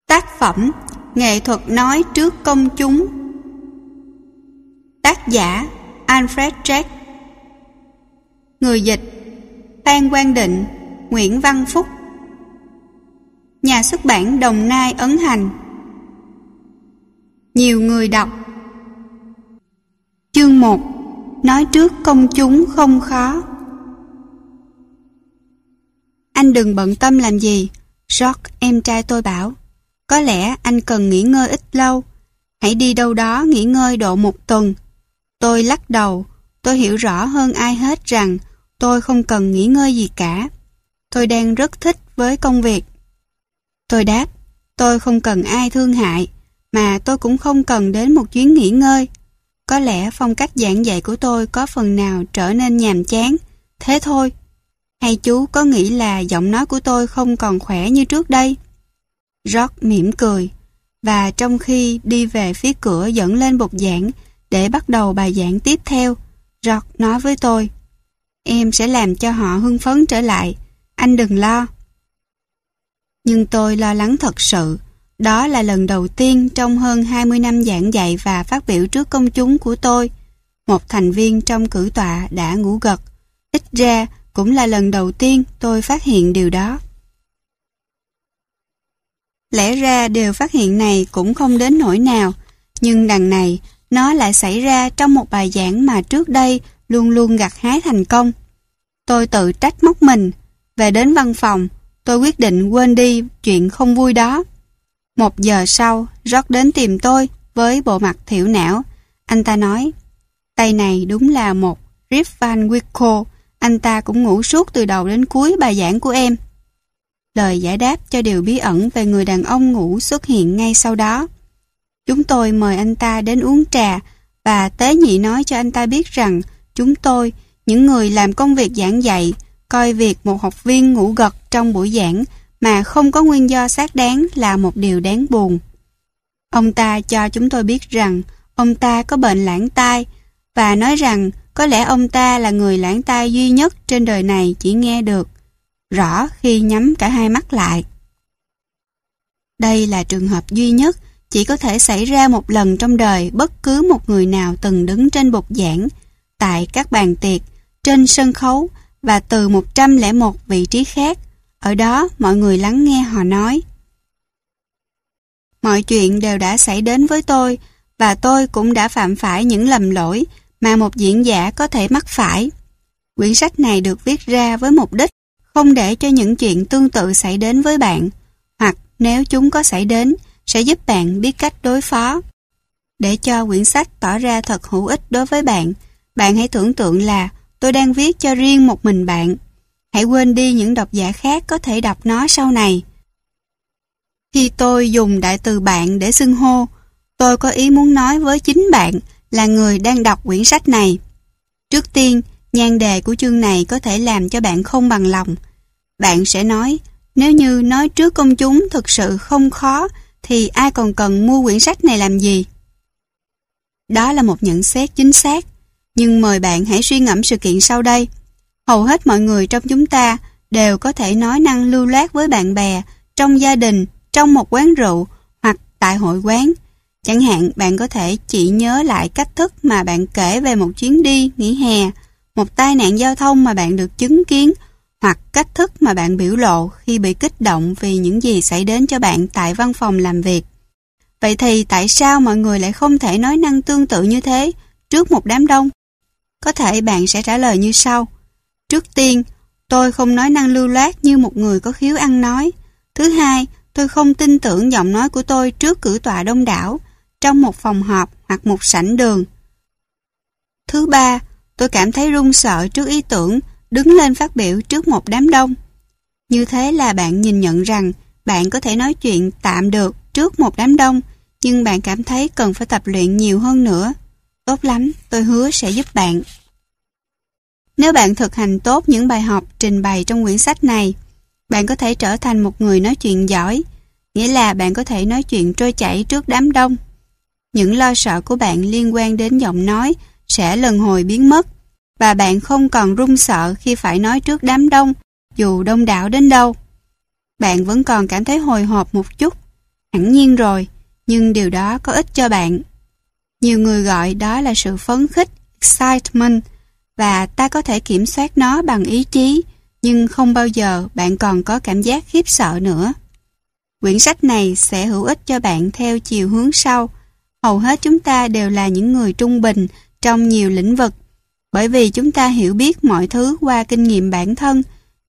Tác phẩm Nghệ thuật nói trước công chúng. Tác giả Alfred Jack. Người dịch Phan Quang Định, Nguyễn Văn Phúc. Nhà xuất bản Đồng Nai ấn hành. Nhiều người đọc. Chương 1. Nói trước công chúng không khó. Anh đừng bận tâm làm gì, George, em trai tôi bảo. Có lẽ anh cần nghỉ ngơi ít lâu. Hãy đi đâu đó nghỉ ngơi độ 1 tuần. Tôi lắc đầu. Tôi hiểu rõ hơn ai hết rằng tôi không cần nghỉ ngơi gì cả. Tôi đang rất thích với công việc. Tôi đáp, tôi không cần ai thương hại, mà tôi cũng không cần đến một chuyến nghỉ ngơi. Có lẽ phong cách giảng dạy của tôi có phần nào trở nên nhàm chán. Thế thôi. Hay chú có nghĩ là giọng nói của tôi không còn khỏe như trước đây? George mỉm cười, và trong khi đi về phía cửa dẫn lên bục giảng để bắt đầu bài giảng tiếp theo, George nói với tôi, em sẽ làm cho họ hưng phấn trở lại, anh đừng lo. Nhưng tôi lo lắng thật sự. Đó là lần đầu tiên trong hơn 20 năm giảng dạy và phát biểu trước công chúng của tôi. Một thành viên trong cử tọa đã ngủ gật. Ít ra cũng là lần đầu tiên tôi phát hiện điều đó. Lẽ ra điều phát hiện này cũng không đến nỗi nào, nhưng đằng này nó lại xảy ra trong một bài giảng mà trước đây luôn luôn gặt hái thành công. Tôi tự trách móc mình. Về đến văn phòng, tôi quyết định quên đi chuyện không vui đó. 1 giờ sau, George đến tìm tôi với bộ mặt thiểu não. Anh ta nói, tay này đúng là một Rip Van Winkle, anh ta cũng ngủ suốt từ đầu đến cuối bài giảng của em. Lời giải đáp cho điều bí ẩn về người đàn ông ngủ xuất hiện ngay sau đó. Chúng tôi mời anh ta đến uống trà và tế nhị nói cho anh ta biết rằng chúng tôi, những người làm công việc giảng dạy, coi việc một học viên ngủ gật trong buổi giảng mà không có nguyên do xác đáng là một điều đáng buồn. Ông ta cho chúng tôi biết rằng ông ta có bệnh lãng tai và nói rằng có lẽ ông ta là người lãng tai duy nhất trên đời này chỉ nghe được rõ khi nhắm cả hai mắt lại. Đây là trường hợp duy nhất chỉ có thể xảy ra một lần trong đời bất cứ một người nào từng đứng trên bục giảng, tại các bàn tiệc, trên sân khấu và từ 101 vị trí khác. Ở đó mọi người lắng nghe họ nói. Mọi chuyện đều đã xảy đến với tôi và tôi cũng đã phạm phải những lầm lỗi mà một diễn giả có thể mắc phải. Quyển sách này được viết ra với mục đích không để cho những chuyện tương tự xảy đến với bạn, hoặc nếu chúng có xảy đến, sẽ giúp bạn biết cách đối phó. Để cho quyển sách tỏ ra thật hữu ích đối với bạn, bạn hãy tưởng tượng là tôi đang viết cho riêng một mình bạn. Hãy quên đi những độc giả khác có thể đọc nó sau này. Khi tôi dùng đại từ bạn để xưng hô, tôi có ý muốn nói với chính bạn là người đang đọc quyển sách này. Trước tiên, nhan đề của chương này có thể làm cho bạn không bằng lòng. Bạn sẽ nói, nếu như nói trước công chúng thực sự không khó, thì ai còn cần mua quyển sách này làm gì? Đó là một nhận xét chính xác, nhưng mời bạn hãy suy ngẫm sự kiện sau đây. Hầu hết mọi người trong chúng ta đều có thể nói năng lưu loát với bạn bè, trong gia đình, trong một quán rượu hoặc tại hội quán. Chẳng hạn bạn có thể chỉ nhớ lại cách thức mà bạn kể về một chuyến đi nghỉ hè, một tai nạn giao thông mà bạn được chứng kiến, hoặc cách thức mà bạn biểu lộ khi bị kích động vì những gì xảy đến cho bạn tại văn phòng làm việc. Vậy thì tại sao mọi người lại không thể nói năng tương tự như thế trước một đám đông? Có thể bạn sẽ trả lời như sau. Trước tiên, tôi không nói năng lưu loát như một người có khiếu ăn nói. Thứ hai, tôi không tin tưởng giọng nói của tôi trước cử tọa đông đảo, trong một phòng họp hoặc một sảnh đường. Thứ ba, tôi cảm thấy run sợ trước ý tưởng đứng lên phát biểu trước một đám đông. Như thế là bạn nhìn nhận rằng bạn có thể nói chuyện tạm được trước một đám đông, nhưng bạn cảm thấy cần phải tập luyện nhiều hơn nữa. Tốt lắm, tôi hứa sẽ giúp bạn. Nếu bạn thực hành tốt những bài học trình bày trong quyển sách này, bạn có thể trở thành một người nói chuyện giỏi, nghĩa là bạn có thể nói chuyện trôi chảy trước đám đông. Những lo sợ của bạn liên quan đến giọng nói sẽ lần hồi biến mất, và bạn không còn run sợ khi phải nói trước đám đông, dù đông đảo đến đâu. Bạn vẫn còn cảm thấy hồi hộp một chút, Hẳn nhiên rồi, nhưng điều đó có ích cho bạn. Nhiều người gọi đó là sự phấn khích, excitement, và ta có thể kiểm soát nó bằng ý chí, nhưng không bao giờ bạn còn có cảm giác khiếp sợ nữa. Quyển sách này sẽ hữu ích cho bạn theo chiều hướng sau. Hầu hết chúng ta đều là những người trung bình trong nhiều lĩnh vực, bởi vì chúng ta hiểu biết mọi thứ qua kinh nghiệm bản thân,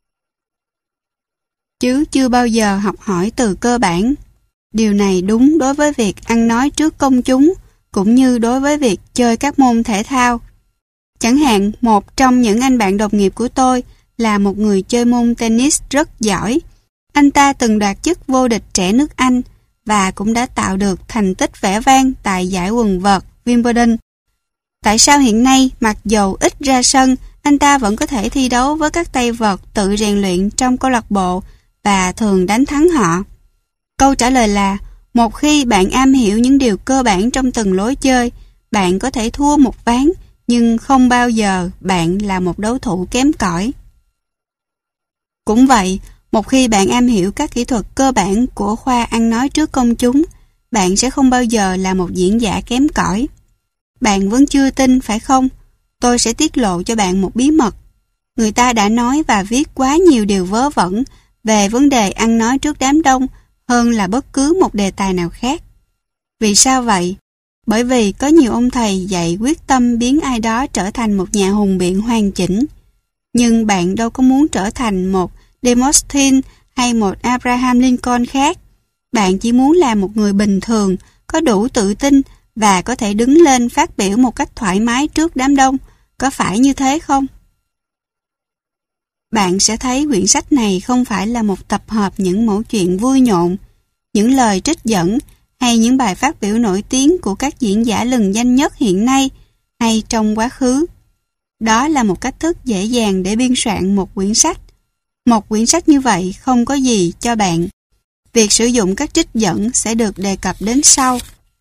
chứ chưa bao giờ học hỏi từ cơ bản. Điều này đúng đối với việc ăn nói trước công chúng, cũng như đối với việc chơi các môn thể thao. Chẳng hạn, một trong những anh bạn đồng nghiệp của tôi là một người chơi môn tennis rất giỏi. Anh ta từng đoạt chức vô địch trẻ nước Anh và cũng đã tạo được thành tích vẻ vang tại giải quần vợt Wimbledon. Tại sao hiện nay, mặc dầu ít ra sân, anh ta vẫn có thể thi đấu với các tay vợt tự rèn luyện trong câu lạc bộ và thường đánh thắng họ? Câu trả lời là, một khi bạn am hiểu những điều cơ bản trong từng lối chơi, bạn có thể thua một ván, nhưng không bao giờ bạn là một đối thủ kém cỏi. Cũng vậy, một khi bạn am hiểu các kỹ thuật cơ bản của khoa ăn nói trước công chúng, bạn sẽ không bao giờ là một diễn giả kém cỏi. Bạn vẫn chưa tin, phải không? Tôi sẽ tiết lộ cho bạn một bí mật. Người ta đã nói và viết quá nhiều điều vớ vẩn về vấn đề ăn nói trước đám đông hơn là bất cứ một đề tài nào khác. Vì sao vậy? Bởi vì có nhiều ông thầy dạy quyết tâm biến ai đó trở thành một nhà hùng biện hoàn chỉnh. Nhưng bạn đâu có muốn trở thành một Demosthenes hay một Abraham Lincoln khác. Bạn chỉ muốn là một người bình thường, có đủ tự tin và có thể đứng lên phát biểu một cách thoải mái trước đám đông. Có phải như thế không? Bạn sẽ thấy quyển sách này không phải là một tập hợp những mẩu chuyện vui nhộn, những lời trích dẫn hay những bài phát biểu nổi tiếng của các diễn giả lừng danh nhất hiện nay hay trong quá khứ. Đó là một cách thức dễ dàng để biên soạn một quyển sách. Một quyển sách như vậy không có gì cho bạn. Việc sử dụng các trích dẫn sẽ được đề cập đến sau.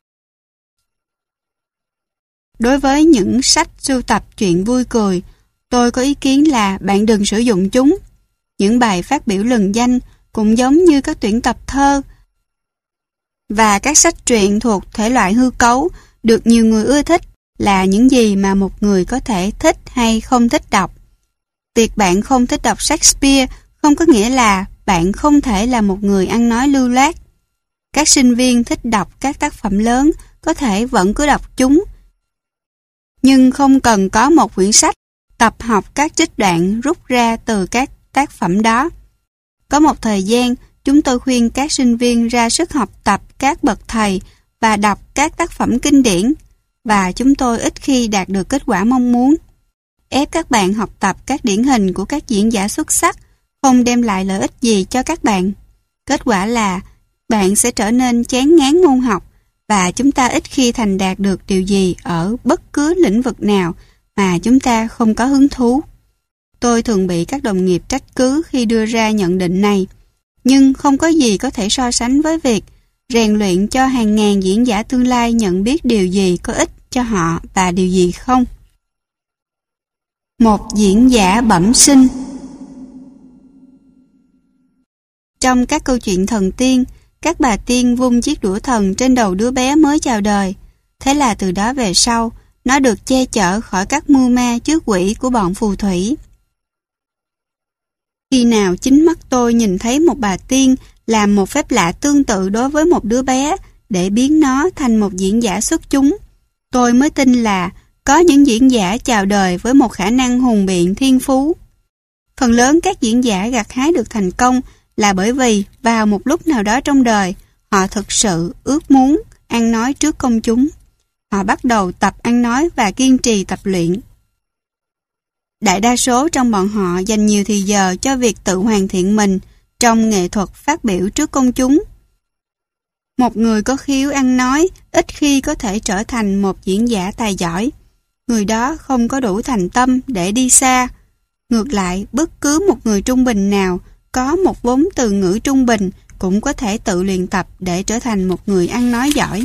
Đối với những sách sưu tập chuyện vui cười, tôi có ý kiến là bạn đừng sử dụng chúng. Những bài phát biểu lừng danh cũng giống như các tuyển tập thơ và các sách truyện thuộc thể loại hư cấu được nhiều người ưa thích là những gì mà một người có thể thích hay không thích đọc. Việc bạn không thích đọc Shakespeare không có nghĩa là bạn không thể là một người ăn nói lưu loát. Các sinh viên thích đọc các tác phẩm lớn có thể vẫn cứ đọc chúng, nhưng không cần có một quyển sách tập học các trích đoạn rút ra từ các tác phẩm đó. Có một thời gian, chúng tôi khuyên các sinh viên ra sức học tập các bậc thầy và đọc các tác phẩm kinh điển, và chúng tôi ít khi đạt được kết quả mong muốn. Ép các bạn học tập các điển hình của các diễn giả xuất sắc không đem lại lợi ích gì cho các bạn. Kết quả là bạn sẽ trở nên chán ngán môn học, và chúng ta ít khi thành đạt được điều gì ở bất cứ lĩnh vực nào mà chúng ta không có hứng thú. Tôi thường bị các đồng nghiệp trách cứ khi đưa ra nhận định này, nhưng không có gì có thể so sánh với việc rèn luyện cho hàng ngàn diễn giả tương lai nhận biết điều gì có ích cho họ và điều gì không. Một diễn giả bẩm sinh. Trong các câu chuyện thần tiên, các bà tiên vung chiếc đũa thần trên đầu đứa bé mới chào đời. Thế là từ đó về sau, nó được che chở khỏi các mưu ma trước quỷ của bọn phù thủy. Khi nào chính mắt tôi nhìn thấy một bà tiên làm một phép lạ tương tự đối với một đứa bé để biến nó thành một diễn giả xuất chúng, tôi mới tin là có những diễn giả chào đời với một khả năng hùng biện thiên phú. Phần lớn các diễn giả gặt hái được thành công là bởi vì vào một lúc nào đó trong đời, họ thực sự ước muốn ăn nói trước công chúng. Họ bắt đầu tập ăn nói và kiên trì tập luyện. Đại đa số trong bọn họ dành nhiều thời giờ cho việc tự hoàn thiện mình trong nghệ thuật phát biểu trước công chúng. Một người có khiếu ăn nói ít khi có thể trở thành một diễn giả tài giỏi. Người đó không có đủ thành tâm để đi xa. Ngược lại, bất cứ một người trung bình nào có một vốn từ ngữ trung bình cũng có thể tự luyện tập để trở thành một người ăn nói giỏi.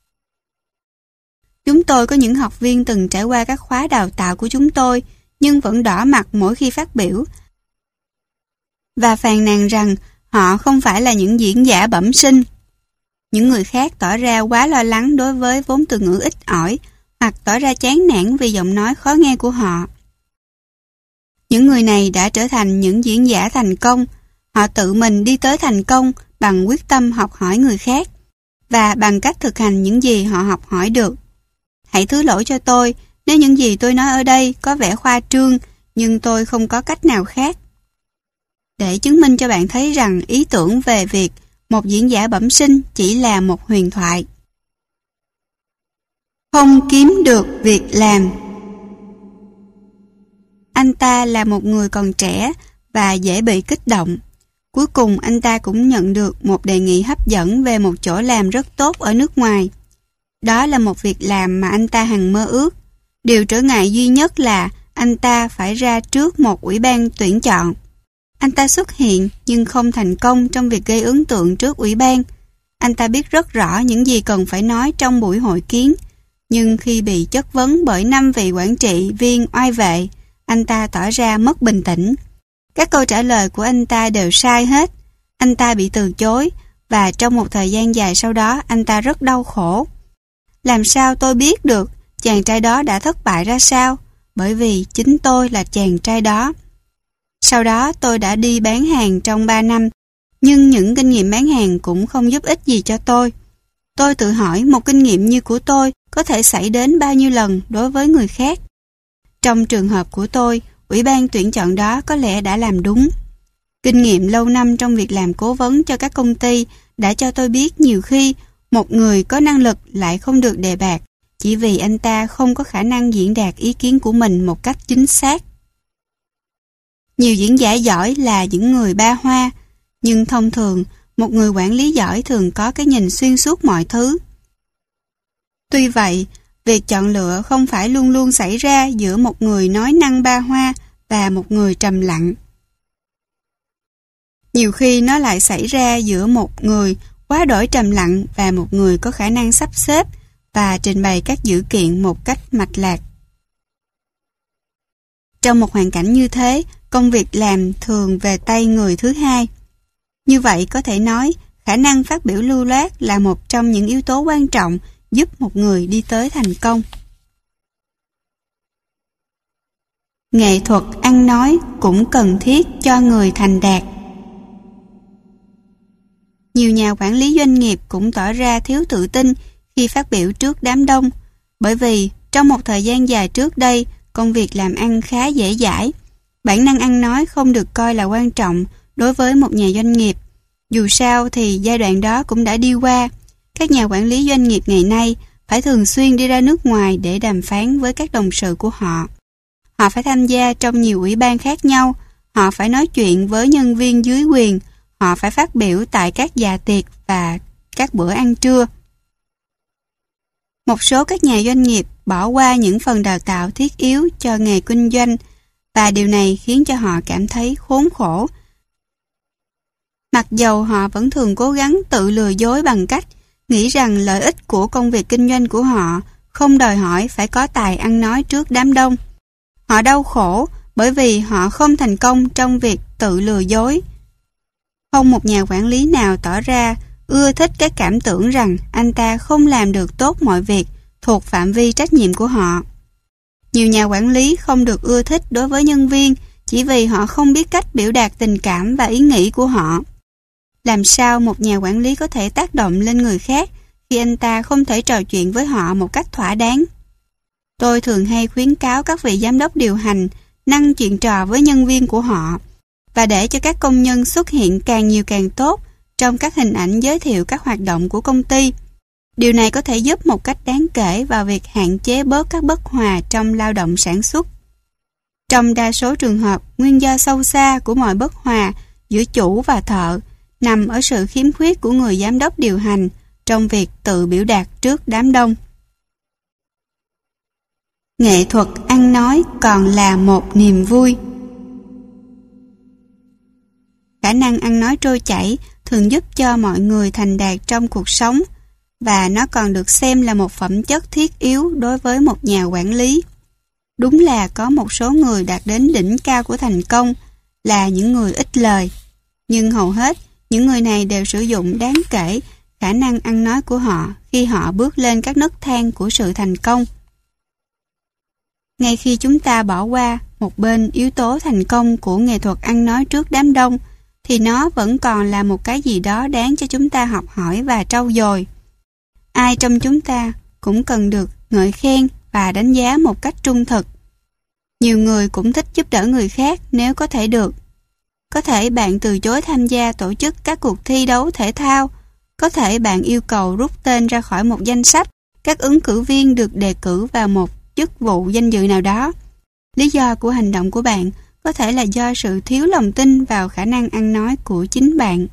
Chúng tôi có những học viên từng trải qua các khóa đào tạo của chúng tôi, nhưng vẫn đỏ mặt mỗi khi phát biểu và phàn nàn rằng họ không phải là những diễn giả bẩm sinh. Những người khác tỏ ra quá lo lắng đối với vốn từ ngữ ít ỏi hoặc tỏ ra chán nản vì giọng nói khó nghe của họ. Những người này đã trở thành những diễn giả thành công. Họ tự mình đi tới thành công bằng quyết tâm học hỏi người khác và bằng cách thực hành những gì họ học hỏi được. Hãy thứ lỗi cho tôi nếu những gì tôi nói ở đây có vẻ khoa trương, nhưng tôi không có cách nào khác. Để chứng minh cho bạn thấy rằng ý tưởng về việc một diễn giả bẩm sinh chỉ là một huyền thoại. Không kiếm được việc làm. Anh ta là một người còn trẻ và dễ bị kích động. Cuối cùng anh ta cũng nhận được một đề nghị hấp dẫn về một chỗ làm rất tốt ở nước ngoài. Đó là một việc làm mà anh ta hằng mơ ước. Điều trở ngại duy nhất là anh ta phải ra trước một ủy ban tuyển chọn. Anh ta xuất hiện nhưng không thành công trong việc gây ấn tượng trước ủy ban. Anh ta biết rất rõ những gì cần phải nói trong buổi hội kiến, nhưng khi bị chất vấn bởi 5 vị quản trị viên oai vệ, anh ta tỏ ra mất bình tĩnh. Các câu trả lời của anh ta đều sai hết. Anh ta bị từ chối và trong một thời gian dài sau đó anh ta rất đau khổ. Làm sao tôi biết được chàng trai đó đã thất bại ra sao? Bởi vì chính tôi là chàng trai đó. Sau đó tôi đã đi bán hàng trong 3 năm, nhưng những kinh nghiệm bán hàng cũng không giúp ích gì cho tôi. Tôi tự hỏi một kinh nghiệm như của tôi có thể xảy đến bao nhiêu lần đối với người khác. Trong trường hợp của tôi, ủy ban tuyển chọn đó có lẽ đã làm đúng. Kinh nghiệm lâu năm trong việc làm cố vấn cho các công ty đã cho tôi biết nhiều khi một người có năng lực lại không được đề bạt chỉ vì anh ta không có khả năng diễn đạt ý kiến của mình một cách chính xác. Nhiều diễn giả giỏi là những người ba hoa, nhưng thông thường, một người quản lý giỏi thường có cái nhìn xuyên suốt mọi thứ. Tuy vậy, việc chọn lựa không phải luôn luôn xảy ra giữa một người nói năng ba hoa và một người trầm lặng. Nhiều khi nó lại xảy ra giữa một người quá đổi trầm lặng và một người có khả năng sắp xếp và trình bày các dữ kiện một cách mạch lạc. Trong một hoàn cảnh như thế, công việc làm thường về tay người thứ hai. Như vậy có thể nói, khả năng phát biểu lưu loát là một trong những yếu tố quan trọng giúp một người đi tới thành công. Nghệ thuật ăn nói cũng cần thiết cho người thành đạt. Nhiều nhà quản lý doanh nghiệp cũng tỏ ra thiếu tự tin khi phát biểu trước đám đông, bởi vì trong một thời gian dài trước đây, công việc làm ăn khá dễ dãi. Bản năng ăn nói không được coi là quan trọng đối với một nhà doanh nghiệp. Dù sao thì giai đoạn đó cũng đã đi qua. Các nhà quản lý doanh nghiệp ngày nay phải thường xuyên đi ra nước ngoài để đàm phán với các đồng sự của họ. Họ phải tham gia trong nhiều ủy ban khác nhau, họ phải nói chuyện với nhân viên dưới quyền, họ phải phát biểu tại các dạ tiệc và các bữa ăn trưa. Một số các nhà doanh nghiệp bỏ qua những phần đào tạo thiết yếu cho nghề kinh doanh và điều này khiến cho họ cảm thấy khốn khổ. Mặc dầu họ vẫn thường cố gắng tự lừa dối bằng cách nghĩ rằng lợi ích của công việc kinh doanh của họ không đòi hỏi phải có tài ăn nói trước đám đông. Họ đau khổ bởi vì họ không thành công trong việc tự lừa dối. Không một nhà quản lý nào tỏ ra ưa thích cái cảm tưởng rằng anh ta không làm được tốt mọi việc thuộc phạm vi trách nhiệm của họ. Nhiều nhà quản lý không được ưa thích đối với nhân viên chỉ vì họ không biết cách biểu đạt tình cảm và ý nghĩ của họ. Làm sao một nhà quản lý có thể tác động lên người khác khi anh ta không thể trò chuyện với họ một cách thỏa đáng? Tôi thường hay khuyến cáo các vị giám đốc điều hành năng chuyện trò với nhân viên của họ và để cho các công nhân xuất hiện càng nhiều càng tốt trong các hình ảnh giới thiệu các hoạt động của công ty. Điều này có thể giúp một cách đáng kể vào việc hạn chế bớt các bất hòa trong lao động sản xuất. Trong đa số trường hợp, nguyên do sâu xa của mọi bất hòa giữa chủ và thợ nằm ở sự khiếm khuyết của người giám đốc điều hành trong việc tự biểu đạt trước đám đông. Nghệ thuật ăn nói còn là một niềm vui. Khả năng ăn nói trôi chảy thường giúp cho mọi người thành đạt trong cuộc sống và nó còn được xem là một phẩm chất thiết yếu đối với một nhà quản lý. Đúng là có một số người đạt đến đỉnh cao của thành công là những người ít lời, nhưng hầu hết những người này đều sử dụng đáng kể khả năng ăn nói của họ khi họ bước lên các nấc thang của sự thành công. Ngay khi chúng ta bỏ qua một bên yếu tố thành công của nghệ thuật ăn nói trước đám đông, thì nó vẫn còn là một cái gì đó đáng cho chúng ta học hỏi và trau dồi. Ai trong chúng ta cũng cần được ngợi khen và đánh giá một cách trung thực. Nhiều người cũng thích giúp đỡ người khác nếu có thể được. Có thể bạn từ chối tham gia tổ chức các cuộc thi đấu thể thao. Có thể bạn yêu cầu rút tên ra khỏi một danh sách các ứng cử viên được đề cử vào một chức vụ danh dự nào đó. Lý do của hành động của bạn có thể là do sự thiếu lòng tin vào khả năng ăn nói của chính bạn.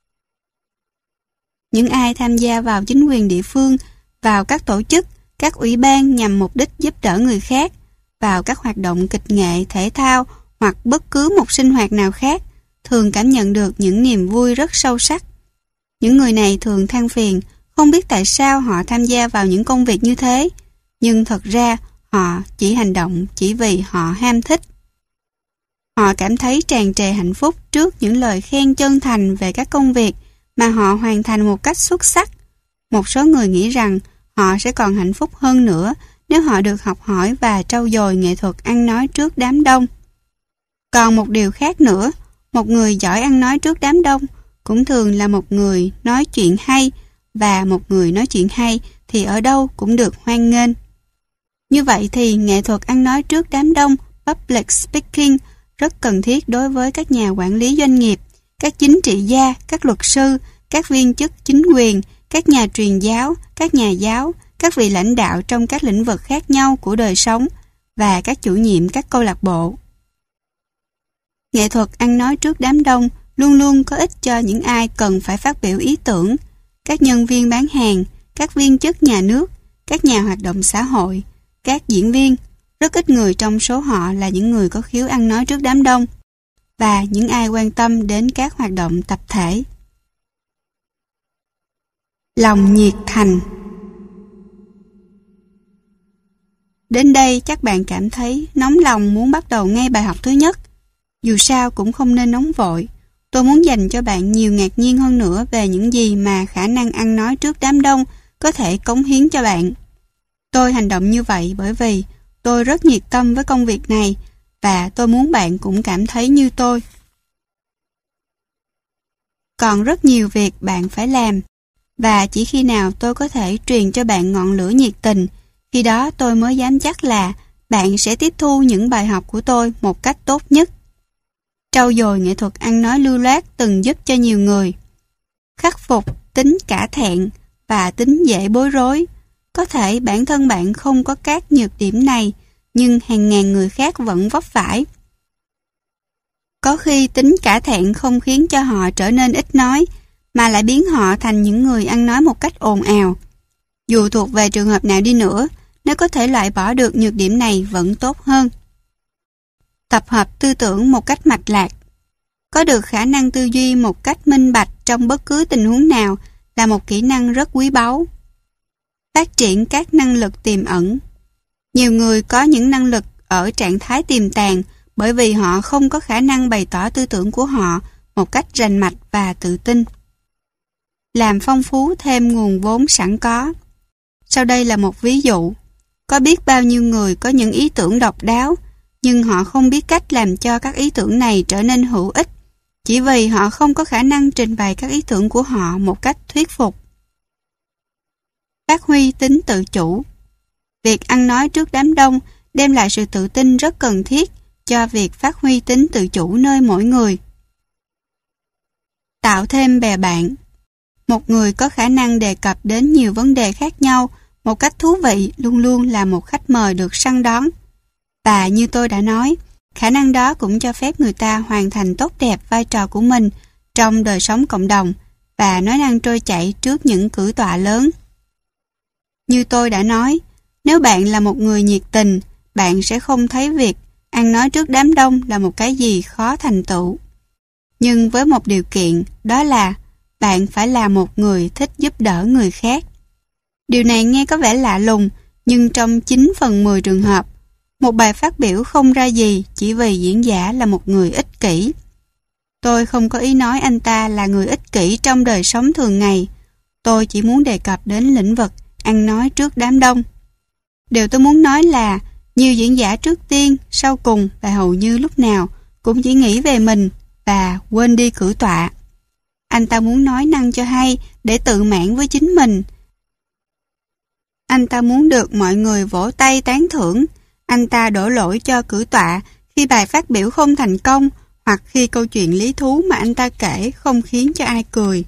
Những ai tham gia vào chính quyền địa phương, vào các tổ chức, các ủy ban nhằm mục đích giúp đỡ người khác, vào các hoạt động kịch nghệ, thể thao hoặc bất cứ một sinh hoạt nào khác, thường cảm nhận được những niềm vui rất sâu sắc. Những người này thường than phiền, không biết tại sao họ tham gia vào những công việc như thế, nhưng thật ra họ chỉ hành động chỉ vì họ ham thích. Họ cảm thấy tràn trề hạnh phúc trước những lời khen chân thành về các công việc mà họ hoàn thành một cách xuất sắc. Một số người nghĩ rằng họ sẽ còn hạnh phúc hơn nữa nếu họ được học hỏi và trau dồi nghệ thuật ăn nói trước đám đông. Còn một điều khác nữa, một người giỏi ăn nói trước đám đông cũng thường là một người nói chuyện hay, và một người nói chuyện hay thì ở đâu cũng được hoan nghênh. Như vậy thì nghệ thuật ăn nói trước đám đông, public speaking, rất cần thiết đối với các nhà quản lý doanh nghiệp, các chính trị gia, các luật sư, các viên chức chính quyền, các nhà truyền giáo, các nhà giáo, các vị lãnh đạo trong các lĩnh vực khác nhau của đời sống và các chủ nhiệm các câu lạc bộ. Nghệ thuật ăn nói trước đám đông luôn luôn có ích cho những ai cần phải phát biểu ý tưởng, các nhân viên bán hàng, các viên chức nhà nước, các nhà hoạt động xã hội, các diễn viên. Rất ít người trong số họ là những người có khiếu ăn nói trước đám đông, và những ai quan tâm đến các hoạt động tập thể. Lòng nhiệt thành. Đến đây chắc bạn cảm thấy nóng lòng muốn bắt đầu ngay bài học thứ nhất. Dù sao cũng không nên nóng vội. Tôi muốn dành cho bạn nhiều ngạc nhiên hơn nữa về những gì mà khả năng ăn nói trước đám đông có thể cống hiến cho bạn. Tôi hành động như vậy bởi vì tôi rất nhiệt tâm với công việc này, và tôi muốn bạn cũng cảm thấy như tôi. Còn rất nhiều việc bạn phải làm, và chỉ khi nào tôi có thể truyền cho bạn ngọn lửa nhiệt tình, khi đó tôi mới dám chắc là bạn sẽ tiếp thu những bài học của tôi một cách tốt nhất. Trau dồi nghệ thuật ăn nói lưu loát từng giúp cho nhiều người khắc phục tính cả thẹn và tính dễ bối rối. Có thể bản thân bạn không có các nhược điểm này, nhưng hàng ngàn người khác vẫn vấp phải. Có khi tính cả thẹn không khiến cho họ trở nên ít nói, mà lại biến họ thành những người ăn nói một cách ồn ào. Dù thuộc về trường hợp nào đi nữa, nếu có thể loại bỏ được nhược điểm này vẫn tốt hơn. Tập hợp tư tưởng một cách mạch lạc. Có được khả năng tư duy một cách minh bạch trong bất cứ tình huống nào là một kỹ năng rất quý báu. Phát triển các năng lực tiềm ẩn. Nhiều người có những năng lực ở trạng thái tiềm tàng bởi vì họ không có khả năng bày tỏ tư tưởng của họ một cách rành mạch và tự tin. Làm phong phú thêm nguồn vốn sẵn có. Sau đây là một ví dụ. Có biết bao nhiêu người có những ý tưởng độc đáo, nhưng họ không biết cách làm cho các ý tưởng này trở nên hữu ích, chỉ vì họ không có khả năng trình bày các ý tưởng của họ một cách thuyết phục. Phát huy tính tự chủ. Việc ăn nói trước đám đông đem lại sự tự tin rất cần thiết cho việc phát huy tính tự chủ nơi mỗi người. Tạo thêm bè bạn. Một người có khả năng đề cập đến nhiều vấn đề khác nhau một cách thú vị luôn luôn là một khách mời được săn đón. Và như tôi đã nói, khả năng đó cũng cho phép người ta hoàn thành tốt đẹp vai trò của mình trong đời sống cộng đồng và nói năng trôi chảy trước những cử tọa lớn. Như tôi đã nói, nếu bạn là một người nhiệt tình, bạn sẽ không thấy việc ăn nói trước đám đông là một cái gì khó thành tựu. Nhưng với một điều kiện, đó là bạn phải là một người thích giúp đỡ người khác. Điều này nghe có vẻ lạ lùng, nhưng trong 9 phần 10 trường hợp, một bài phát biểu không ra gì chỉ vì diễn giả là một người ích kỷ. Tôi không có ý nói anh ta là người ích kỷ trong đời sống thường ngày. Tôi chỉ muốn đề cập đến lĩnh vực ăn nói trước đám đông. Điều tôi muốn nói là nhiều diễn giả trước tiên, sau cùng và hầu như lúc nào cũng chỉ nghĩ về mình và quên đi cử tọa. Anh ta muốn nói năng cho hay để tự mãn với chính mình. Anh ta muốn được mọi người vỗ tay tán thưởng. Anh ta đổ lỗi cho cử tọa khi bài phát biểu không thành công hoặc khi câu chuyện lý thú mà anh ta kể không khiến cho ai cười.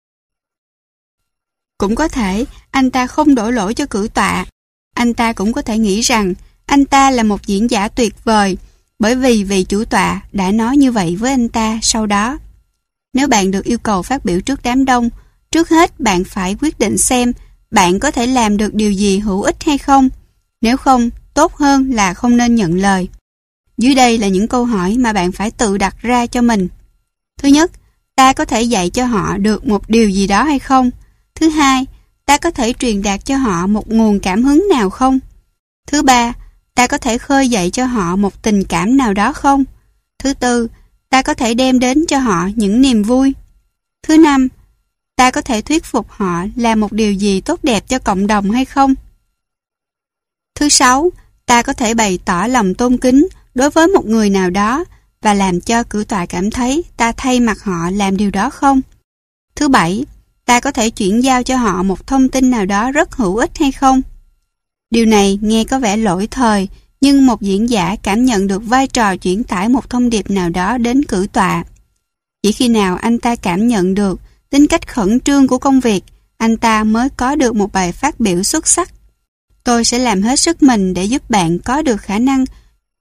Cũng có thể anh ta không đổ lỗi cho cử tọa. Anh ta cũng có thể nghĩ rằng anh ta là một diễn giả tuyệt vời bởi vì vị chủ tọa đã nói như vậy với anh ta sau đó. Nếu bạn được yêu cầu phát biểu trước đám đông, trước hết bạn phải quyết định xem bạn có thể làm được điều gì hữu ích hay không. Nếu không, tốt hơn là không nên nhận lời. Dưới đây là những câu hỏi mà bạn phải tự đặt ra cho mình. Thứ nhất, ta có thể dạy cho họ được một điều gì đó hay không? Thứ hai, ta có thể truyền đạt cho họ một nguồn cảm hứng nào không? Thứ ba, ta có thể khơi dậy cho họ một tình cảm nào đó không? Thứ tư, ta có thể đem đến cho họ những niềm vui. Thứ năm, ta có thể thuyết phục họ làm một điều gì tốt đẹp cho cộng đồng hay không? Thứ sáu, ta có thể bày tỏ lòng tôn kính đối với một người nào đó và làm cho cử tọa cảm thấy ta thay mặt họ làm điều đó không? Thứ bảy, ta có thể chuyển giao cho họ một thông tin nào đó rất hữu ích hay không? Điều này nghe có vẻ lỗi thời, nhưng một diễn giả cảm nhận được vai trò chuyển tải một thông điệp nào đó đến cử tọa. Chỉ khi nào anh ta cảm nhận được tính cách khẩn trương của công việc, anh ta mới có được một bài phát biểu xuất sắc. Tôi sẽ làm hết sức mình để giúp bạn có được khả năng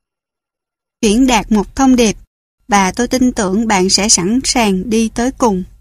chuyển đạt một thông điệp, và tôi tin tưởng bạn sẽ sẵn sàng đi tới cùng.